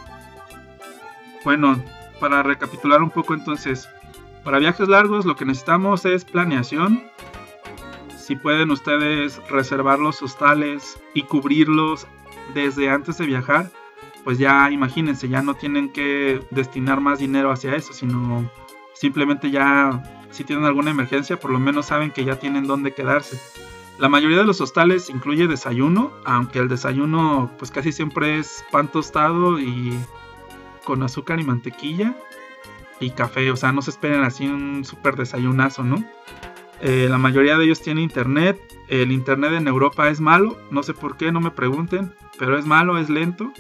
Speaker 2: bueno, para recapitular un poco entonces, para viajes largos lo que necesitamos es planeación. Si pueden ustedes reservar los hostales y cubrirlos desde antes de viajar, pues ya imagínense, ya no tienen que destinar más dinero hacia eso, sino simplemente ya, si tienen alguna emergencia, por lo menos saben que ya tienen dónde quedarse. La mayoría de los hostales incluye desayuno, aunque el desayuno pues casi siempre es pan tostado y con azúcar y mantequilla y café, o sea, no se esperen así un súper desayunazo, ¿no? Eh, la mayoría de ellos tiene internet. El internet en Europa es malo, no sé por qué, no me pregunten, pero es malo, es lento.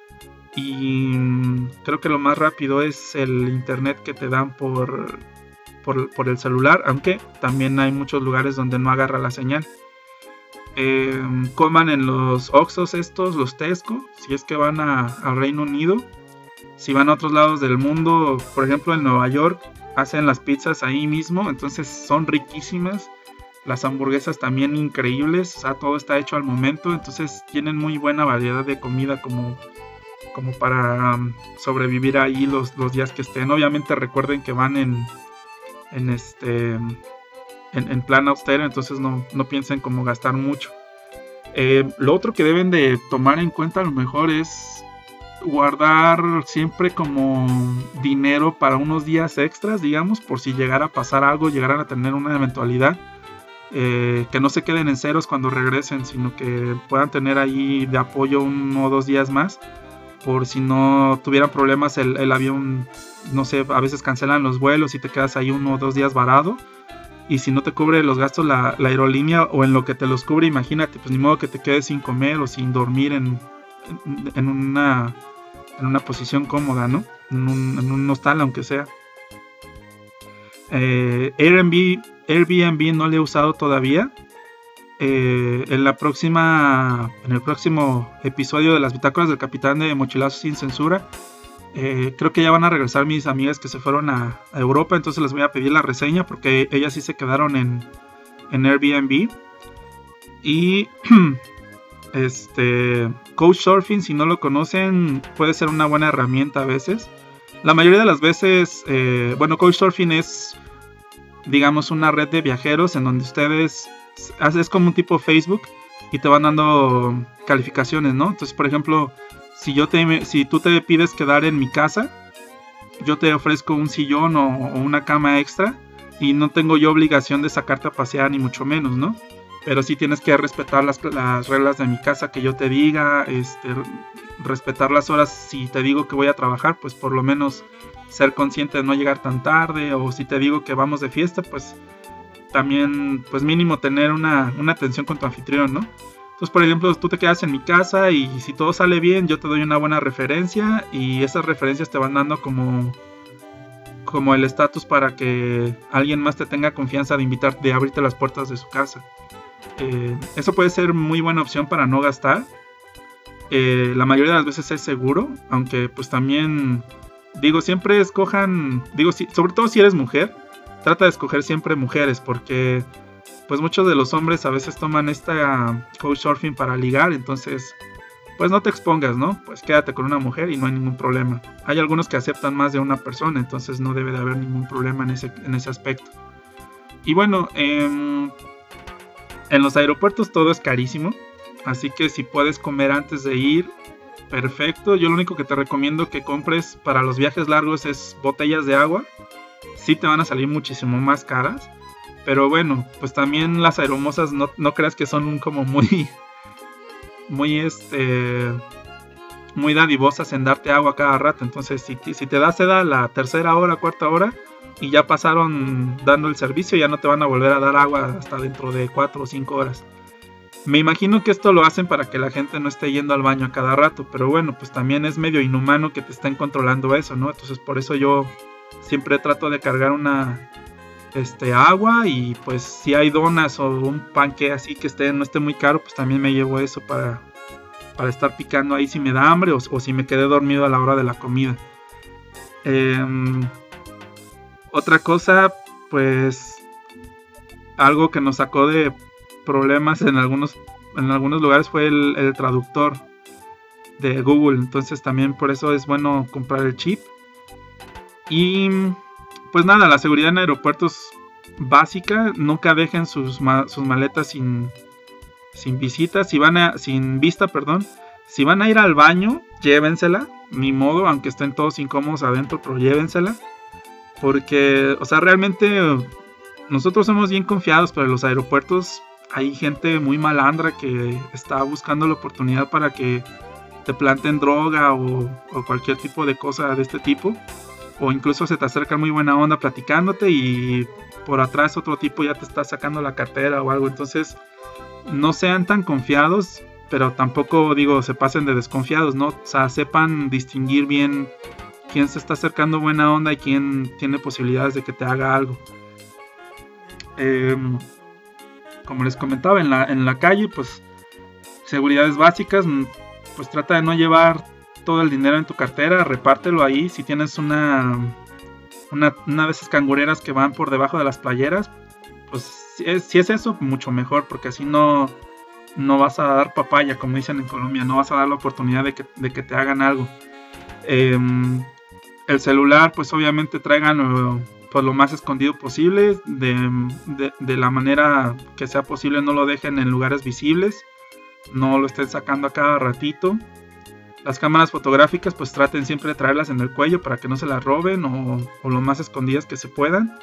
Speaker 2: Y creo que lo más rápido es el internet que te dan por, por, por el celular, aunque también hay muchos lugares donde no agarra la señal. Eh, coman en los Oxxos estos, los Tesco, si es que van a, a Reino Unido. Si van a otros lados del mundo, por ejemplo en Nueva York, hacen las pizzas ahí mismo, entonces son riquísimas. Las hamburguesas también increíbles, o sea, todo está hecho al momento, entonces tienen muy buena variedad de comida como, como para um, sobrevivir ahí los, los días que estén. Obviamente recuerden que van en, en, este, en, en plan austero, entonces no, no piensen como gastar mucho. Eh, lo otro que deben de tomar en cuenta a lo mejor es guardar siempre como dinero para unos días extras, digamos, por si llegara a pasar algo, llegaran a tener una eventualidad, eh, que no se queden en ceros cuando regresen, sino que puedan tener ahí de apoyo uno o dos días más, por si no tuvieran problemas el, el avión, no sé, a veces cancelan los vuelos y te quedas ahí uno o dos días varado, y si no te cubre los gastos la, la aerolínea, o en lo que te los cubre, imagínate, pues ni modo que te quedes sin comer o sin dormir en, en, en una... en una posición cómoda, ¿no? En un, en un hostal, aunque sea. Eh, Airbnb, Airbnb no le he usado todavía. Eh, en la próxima, en el próximo episodio de las bitácoras del capitán de Mochilazos sin Censura, eh, creo que ya van a regresar mis amigas que se fueron a, a Europa, entonces les voy a pedir la reseña porque ellas sí se quedaron en, en Airbnb. Y Este, Couchsurfing, si no lo conocen, puede ser una buena herramienta a veces. La mayoría de las veces, eh, bueno, Couchsurfing es, digamos, una red de viajeros en donde ustedes, es como un tipo Facebook y te van dando calificaciones, ¿no? Entonces, por ejemplo, si yo te, si tú te pides quedar en mi casa, yo te ofrezco un sillón o, o una cama extra y no tengo yo obligación de sacarte a pasear ni mucho menos, ¿no? Pero sí tienes que respetar las, las reglas de mi casa que yo te diga, este, respetar las horas. Si te digo que voy a trabajar, pues por lo menos ser consciente de no llegar tan tarde. O si te digo que vamos de fiesta, pues también, pues mínimo tener una, una atención con tu anfitrión, ¿no? Entonces, por ejemplo, tú te quedas en mi casa y si todo sale bien, yo te doy una buena referencia. Y esas referencias te van dando como, como el estatus para que alguien más te tenga confianza de invitarte, de abrirte las puertas de su casa. Eh, eso puede ser muy buena opción para no gastar. eh, la mayoría de las veces es seguro, aunque pues también, digo, siempre escojan, digo, si, sobre todo si eres mujer, trata de escoger siempre mujeres, porque pues muchos de los hombres a veces toman esta couchsurfing para ligar, entonces pues no te expongas, ¿no? Pues quédate con una mujer y no hay ningún problema. Hay algunos que aceptan más de una persona, entonces no debe de haber ningún problema en ese, en ese aspecto. Y bueno, eh, en los aeropuertos todo es carísimo, así que si puedes comer antes de ir, perfecto. Yo lo único que te recomiendo que compres para los viajes largos es botellas de agua. Sí te van a salir muchísimo más caras, pero bueno, pues también las aeromosas no, no creas que son como muy, muy este, muy dadivosas en darte agua cada rato. Entonces si, si te da sed a la tercera hora, cuarta hora y ya pasaron dando el servicio, ya no te van a volver a dar agua hasta dentro de cuatro o cinco horas. Me imagino que esto lo hacen para que la gente no esté yendo al baño a cada rato, pero bueno, pues también es medio inhumano que te estén controlando eso, ¿no? Entonces por eso yo siempre trato de cargar una este, agua, y pues si hay donas o un panque así que esté, no esté muy caro, pues también me llevo eso para, para estar picando ahí si me da hambre o, o si me quedé dormido a la hora de la comida. Eh, otra cosa, pues algo que nos sacó de problemas en algunos, en algunos lugares fue el, el traductor de Google. Entonces también por eso es bueno comprar el chip. Y pues nada, la seguridad en aeropuertos básica. Nunca dejen sus, ma- sus maletas sin, sin visita. Si van a, sin vista, perdón. Si van a ir al baño, llévensela. Ni modo, aunque estén todos incómodos adentro, pero llévensela. Porque, o sea, realmente nosotros somos bien confiados, pero en los aeropuertos hay gente muy malandra que está buscando la oportunidad para que te planten droga o, o cualquier tipo de cosa de este tipo. O incluso se te acerca muy buena onda platicándote y por atrás otro tipo ya te está sacando la cartera o algo. Entonces no sean tan confiados, pero tampoco digo se pasen de desconfiados, ¿no? O sea, sepan distinguir bien quién se está acercando buena onda y quién tiene posibilidades de que te haga algo. Eh, como les comentaba, en la, en la calle, pues seguridades básicas, pues trata de no llevar todo el dinero en tu cartera, repártelo ahí. Si tienes una, una, una de esas cangureras que van por debajo de las playeras, pues si es, si es eso, mucho mejor, porque así no, no vas a dar papaya, como dicen en Colombia, no vas a dar la oportunidad de que, de que te hagan algo. Eh, el celular, pues obviamente traigan pues, lo más escondido posible, de, de, de la manera que sea posible. No lo dejen en lugares visibles, no lo estén sacando a cada ratito. Las cámaras fotográficas, pues traten siempre de traerlas en el cuello para que no se las roben, o, o lo más escondidas que se puedan.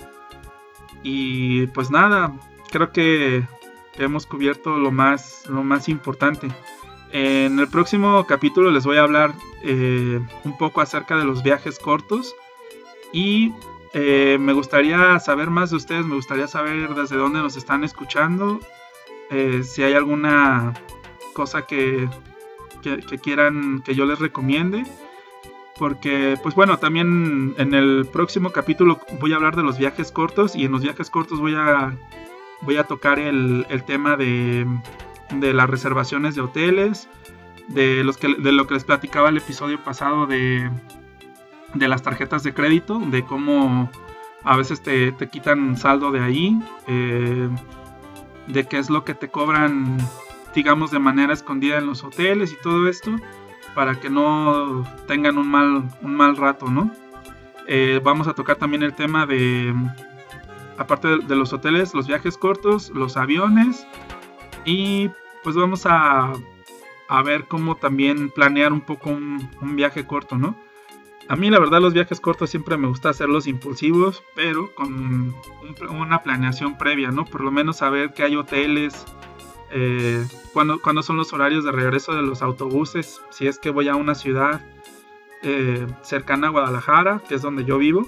Speaker 2: Y pues nada, creo que hemos cubierto lo más, lo más importante. En el próximo capítulo les voy a hablar eh, un poco acerca de los viajes cortos. Y eh, me gustaría saber más de ustedes, me gustaría saber desde dónde nos están escuchando. Eh, si hay alguna cosa que, que, que quieran que yo les recomiende. Porque, pues bueno, también en el próximo capítulo voy a hablar de los viajes cortos. Y en los viajes cortos voy a, voy a tocar el, el tema de... de las reservaciones de hoteles, de, los que, de lo que les platicaba el episodio pasado de, de las tarjetas de crédito, de cómo a veces te, te quitan saldo de ahí, eh, de qué es lo que te cobran, digamos, de manera escondida en los hoteles y todo esto, para que no tengan un mal, un mal rato, ¿no? Eh, vamos a tocar también el tema de, aparte de, de los hoteles, los viajes cortos, los aviones. Y pues vamos a, a ver cómo también planear un poco un, un viaje corto, ¿no? A mí la verdad los viajes cortos siempre me gusta hacerlos impulsivos, pero con un, una planeación previa, ¿no? Por lo menos saber que hay hoteles, eh, cuándo, cuándo son los horarios de regreso de los autobuses, si es que voy a una ciudad eh, cercana a Guadalajara, que es donde yo vivo.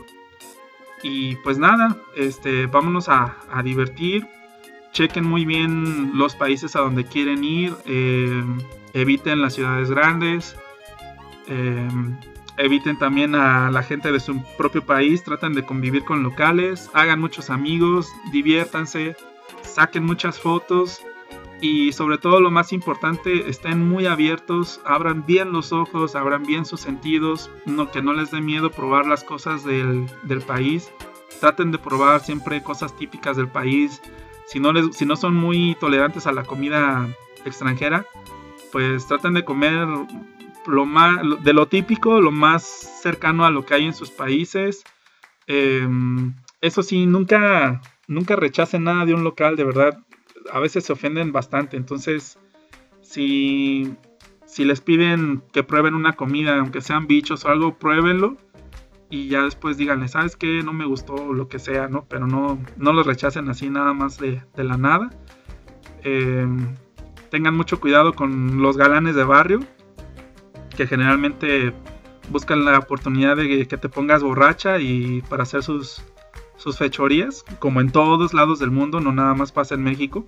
Speaker 2: Y pues nada, este, vámonos a, a divertir. Chequen muy bien los países a donde quieren ir, eh, eviten las ciudades grandes, eh, eviten también a la gente de su propio país, traten de convivir con locales, hagan muchos amigos, diviértanse, saquen muchas fotos Y sobre todo lo más importante, estén muy abiertos, abran bien los ojos, abran bien sus sentidos, no, que no les dé miedo probar las cosas del, del país. Traten de probar siempre cosas típicas del país. Si no, les, si no son muy tolerantes a la comida extranjera, pues traten de comer lo más, de lo típico, lo más cercano a lo que hay en sus países. Eh, eso sí, nunca, nunca rechacen nada de un local, de verdad. A veces se ofenden bastante, entonces si, si les piden que prueben una comida, aunque sean bichos o algo, pruébenlo y ya después díganle, ¿sabes qué? No me gustó, o lo que sea, ¿no? Pero no, no los rechacen así nada más de, de la nada. Eh, tengan mucho cuidado con los galanes de barrio, que generalmente buscan la oportunidad de que te pongas borracha y para hacer sus... sus fechorías, como en todos lados del mundo, no nada más pasa en México.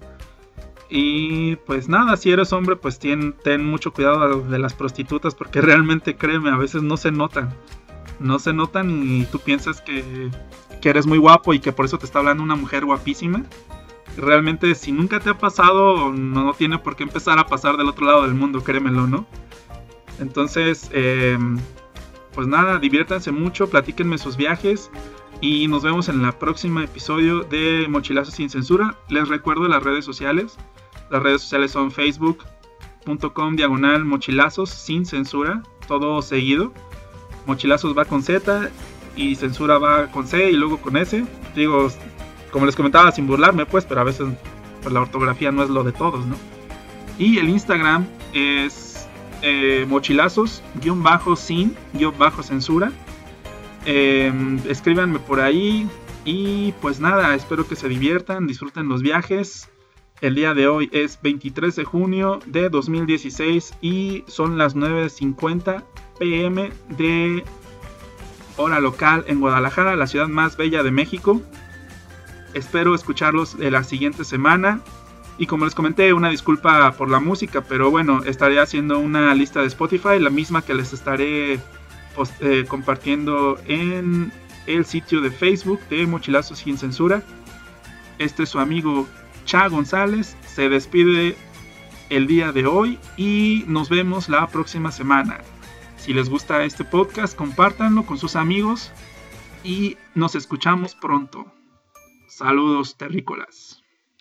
Speaker 2: Y pues nada, si eres hombre, pues ten, ten mucho cuidado de las prostitutas, porque realmente, créeme, a veces no se notan. No se notan y tú piensas que, que eres muy guapo y que por eso te está hablando una mujer guapísima. Realmente, si nunca te ha pasado, no tiene por qué empezar a pasar del otro lado del mundo, créemelo, ¿no? Entonces, eh, pues nada, diviértanse mucho, platíquenme sus viajes. Y nos vemos en el próximo episodio de Mochilazos sin Censura. Les recuerdo las redes sociales. Las redes sociales son facebook punto com diagonal mochilazos sin censura. Todo seguido. Mochilazos va con Z y censura va con C y luego con S. Digo, como les comentaba, sin burlarme pues, pero a veces pues, la ortografía no es lo de todos, ¿no? Y el Instagram es eh, mochilazos guión bajo sin guión bajo censura. Eh, escríbanme por ahí y pues nada, espero que se diviertan, disfruten los viajes. El día de hoy es veintitrés de junio de dos mil dieciséis y son las nueve cincuenta pm de hora local en Guadalajara, la ciudad más bella de México. Espero escucharlos de la siguiente semana y como les comenté, una disculpa por la música, pero bueno, estaré haciendo una lista de Spotify, la misma que les estaré Eh, compartiendo en el sitio de Facebook de Mochilazos sin Censura. Este es su amigo Cha González, se despide el día de hoy y nos vemos la próxima semana. Si les gusta este podcast, compártanlo con sus amigos y nos escuchamos pronto. Saludos terrícolas.